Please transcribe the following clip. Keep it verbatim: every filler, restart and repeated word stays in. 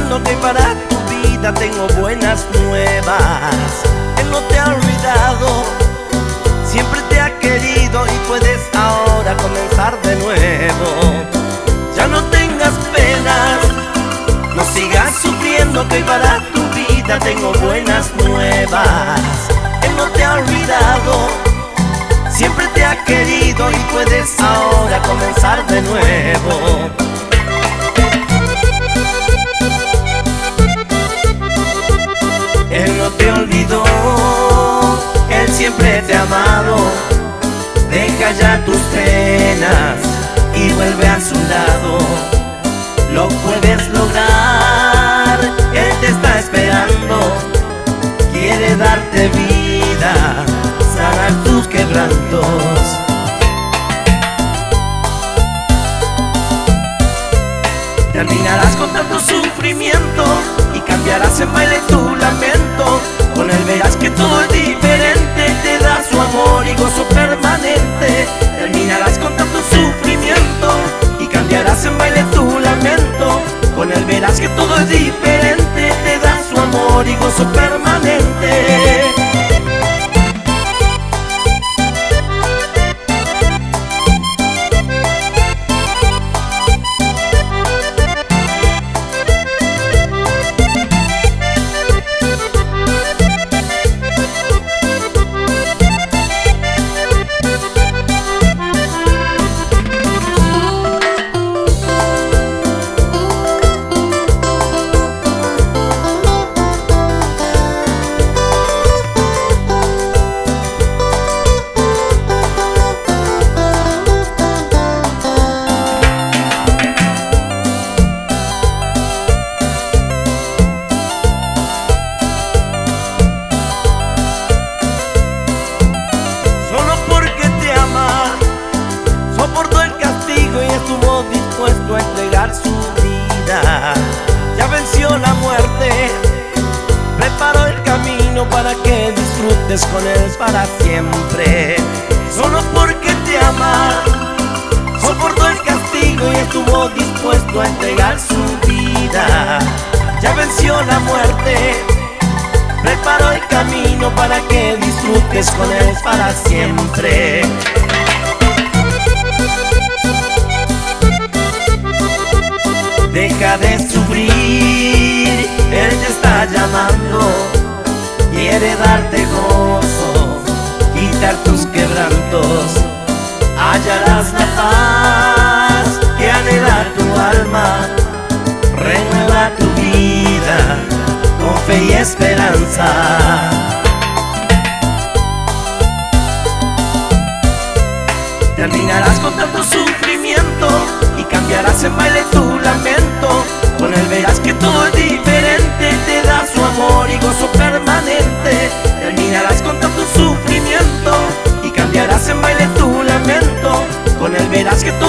sufriendo que para tu vida tengo buenas nuevas. Él no te ha olvidado, siempre te ha querido y puedes ahora comenzar de nuevo. Ya no tengas penas, no sigas sufriendo que para tu vida tengo buenas nuevas. Él no te ha olvidado, siempre te ha querido y puedes ahora comenzar de nuevo. Él no te olvidó, Él siempre te ha amado. Deja ya tus penas y vuelve a su lado. Lo puedes lograr, Él te está esperando. Quiere darte vida, sanar tus quebrantos. Terminarás con tanto sufrimiento y cambiarás en baile tu lamento. Con Él verás que todo es diferente, te da su amor y gozo permanente. Terminarás con tanto sufrimiento y cambiarás en baile tu lamento. Con Él verás que todo es diferente, te da su amor y gozo permanente. Soportó el castigo y estuvo dispuesto a entregar su vida. Ya venció la muerte, preparó el camino para que disfrutes con Él para siempre. Solo porque te ama, soportó el castigo y estuvo dispuesto a entregar su vida. Ya venció la muerte, preparó el camino para que disfrutes con Él para siempre. Deja de sufrir, Él te está llamando. Quiere darte gozo, quitar tus quebrantos. Hallarás la paz que anhela tu alma. Renueva tu vida con fe y esperanza. Terminarás con tanto sufrimiento y cambiarás en baile tu lamento. Con Él verás que todo es diferente, te da su amor y gozo permanente. Terminarás con tanto sufrimiento y cambiarás en baile tu lamento. Con Él verás que todo